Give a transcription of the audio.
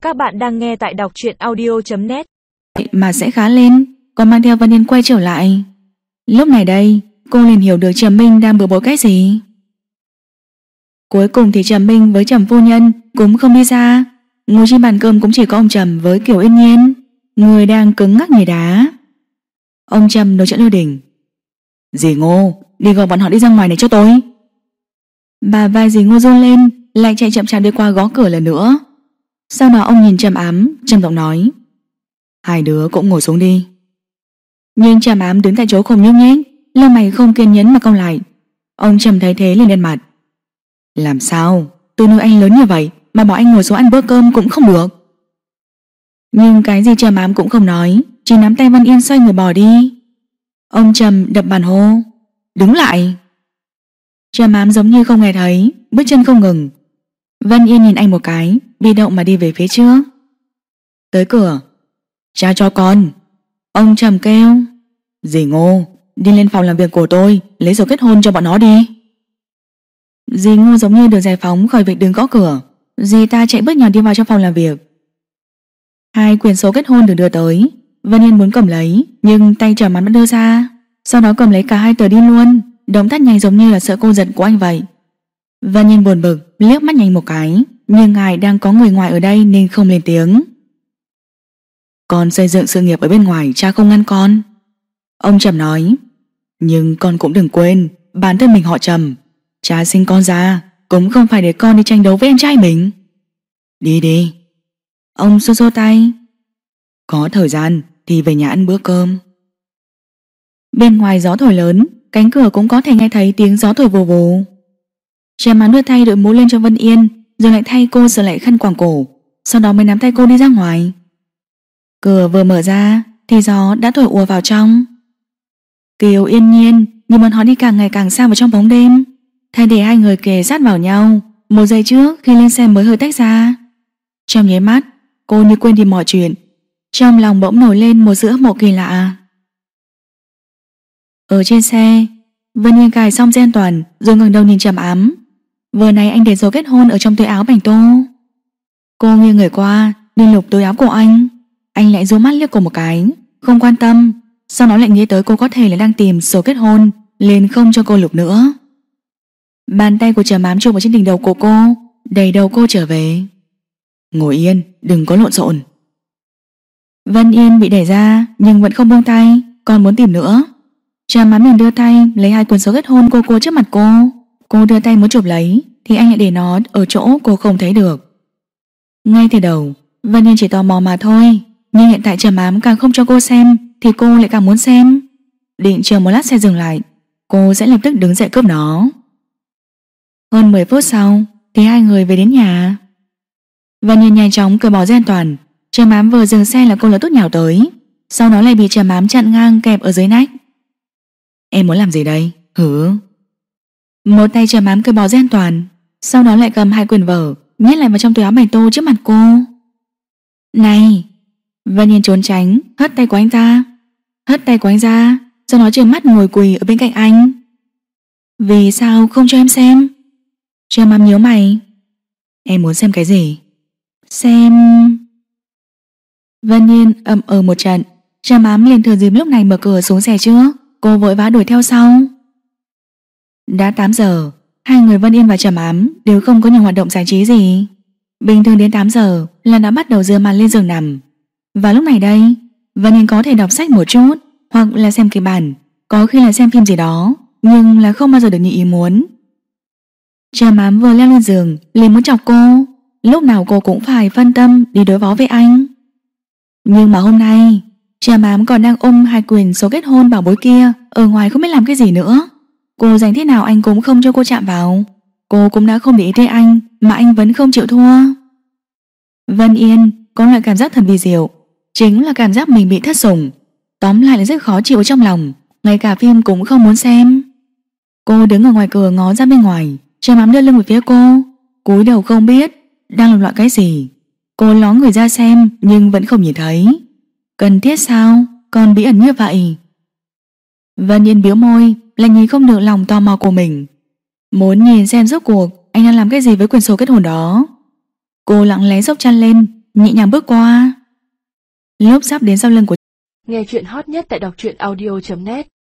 Các bạn đang nghe tại đọc truyện audio.net. Mà sẽ khá lên, còn mang theo Vân Yên quay trở lại. Lúc này đây, cô liền hiểu được Trầm Minh đang bừa bộn cái gì. Cuối cùng thì Trầm Minh với Trầm phu nhân cũng không đi ra. Ngồi trên bàn cơm cũng chỉ có ông Trầm với Kiều Yên Nhiên, người đang cứng ngắc như đá. Ông Trầm nổi trận lôi đình. Dì Ngô, đi gọi bọn họ đi ra ngoài này cho tôi. Bà vai dì Ngô run lên, lại chạy chậm chạp đi qua gõ cửa lần nữa. Sau đó ông nhìn Trầm Ám, trầm giọng nói: hai đứa cũng ngồi xuống đi. Nhưng Trầm Ám đứng tại chỗ không nhúc nhích, lông mày không kiên nhẫn mà cau lại. Ông Trầm thấy thế liền đen mặt. Làm sao, tôi nuôi anh lớn như vậy mà bảo anh ngồi xuống ăn bữa cơm cũng không được. Nhưng cái gì Trầm Ám cũng không nói, chỉ nắm tay Vân Yên xoay người bỏ đi. Ông Trầm đập bàn hô: đứng lại. Trầm Ám giống như không nghe thấy, bước chân không ngừng. Vân Yên nhìn anh một cái, bị động mà đi về phía trước. Tới cửa. Cha cho con. Ông Trầm kêu. Dì Ngô, đi lên phòng làm việc của tôi, lấy sổ kết hôn cho bọn nó đi. Dì Ngô giống như được giải phóng khỏi việc đứng gõ cửa. Dì ta chạy bước nhỏ đi vào trong phòng làm việc. Hai quyển sổ kết hôn được đưa tới. Vân Yên muốn cầm lấy, nhưng tay Trầm Ám đã đưa ra. Sau đó cầm lấy cả hai tờ đi luôn. Động tác nhanh giống như là sợ cô giận của anh vậy. Vân Yên buồn bực liếc mắt nhanh một cái, nhưng ngài đang có người ngoài ở đây nên không lên tiếng. Con xây dựng sự nghiệp ở bên ngoài, cha không ngăn con. Ông Trầm nói. Nhưng con cũng đừng quên, bản thân mình họ Trầm, cha sinh con ra cũng không phải để con đi tranh đấu với em trai mình. Đi đi. Ông xô xô tay. Có thời gian thì về nhà ăn bữa cơm. Bên ngoài gió thổi lớn, cánh cửa cũng có thể nghe thấy tiếng gió thổi vù vù. Trầm Ám đưa thay đội mũ lên cho Vân Yên, rồi lại thay cô sửa lại khăn quàng cổ, sau đó mới nắm tay cô đi ra ngoài. Cửa vừa mở ra thì gió đã thổi ùa vào trong. Kiều Yên Nhiên nhìn bọn họ đi càng ngày càng xa vào trong bóng đêm. Thay để hai người kề sát vào nhau, một giây trước khi lên xe mới hơi tách ra. Trong nháy mắt, cô như quên đi mọi chuyện. Trong lòng bỗng nổi lên một sự ước mộ kỳ lạ. Ở trên xe, Vân Yên cài xong dây an toàn rồi ngẩng đầu nhìn Trầm Ám. Vừa nãy anh để dấu kết hôn ở trong túi áo bành tô. Cô nghiêng người qua đi lục túi áo của anh. Anh lại giơ mắt liếc cô một cái, không quan tâm. Sau đó lại nghĩ tới cô có thể là đang tìm sổ kết hôn, liền không cho cô lục nữa. Bàn tay của Trầm Ám chụp vào trên đỉnh đầu của cô, đẩy đầu cô trở về. Ngồi yên, đừng có lộn xộn. Vân Yên bị đẩy ra nhưng vẫn không buông tay, còn muốn tìm nữa. Trầm Ám liền đưa tay lấy hai cuốn sổ kết hôn của cô trước mặt cô. Cô đưa tay muốn chụp lấy thì anh lại để nó ở chỗ cô không thấy được. Ngay từ đầu Vân Yên chỉ tò mò mà thôi, nhưng hiện tại Trầm Ám càng không cho cô xem thì cô lại càng muốn xem. Định chờ một lát xe dừng lại, cô sẽ lập tức đứng dậy cướp nó. Hơn 10 phút sau thì hai người về đến nhà. Vân Yên nhanh chóng cởi bỏ dây an toàn. Trầm Ám vừa dừng xe là cô lập tức nhào tới, sau đó lại bị Trầm Ám chặn ngang kẹp ở dưới nách. Em muốn làm gì đây? Hử? Một tay Trầm Ám cởi bỏ dây an toàn, sau đó lại cầm hai quyển vở nhét lại vào trong túi áo bành tô trước mặt cô. Này! Vân Yên trốn tránh, hất tay của anh ta. Hất tay của anh ra, sau đó trợn mắt ngồi quỳ ở bên cạnh anh. Vì sao không cho em xem? Trầm Ám nhíu mày. Em muốn xem cái gì? Xem... Vân Yên ậm một trận. Trầm Ám liền thừa dịp lúc này mở cửa xuống xe trước. Cô vội vã đuổi theo sau. Đã 8 giờ, hai người Vân Yên và Trầm Ám đều không có nhiều hoạt động giải trí gì. Bình thường đến 8 giờ là đã bắt đầu dựa màn lên giường nằm. Và lúc này đây, Vân Yên có thể đọc sách một chút, hoặc là xem kịch bản, có khi là xem phim gì đó, nhưng là không bao giờ được như ý muốn. Trầm Ám vừa leo lên giường liền muốn chọc cô. Lúc nào cô cũng phải phân tâm đi đối phó với anh. Nhưng mà hôm nay Trầm Ám còn đang ôm hai quyển sổ kết hôn bảo bối kia ở ngoài không biết làm cái gì nữa. Cô giành thế nào anh cũng không cho cô chạm vào. Cô cũng đã không để ý tới anh mà anh vẫn không chịu thua. Vân Yên có loại cảm giác thật kỳ diệu, chính là cảm giác mình bị thất sủng. Tóm lại là rất khó chịu trong lòng, ngay cả phim cũng không muốn xem. Cô đứng ở ngoài cửa ngó ra bên ngoài. Trầm Ám đưa lưng về phía cô, cúi đầu không biết đang làm loại cái gì. Cô ló người ra xem nhưng vẫn không nhìn thấy. Cần thiết sao? Còn bí ẩn như vậy. Vân Yên biếu môi, lại nhìn không được lòng tò mò của mình, muốn nhìn xem rốt cuộc anh đang làm cái gì với quyển sổ kết hôn đó. Cô lặng lẽ xốc chăn lên, nhẹ nhàng bước qua. Lúc sắp đến sau lưng của Nghe chuyện hot nhất tại đọc truyện audio.net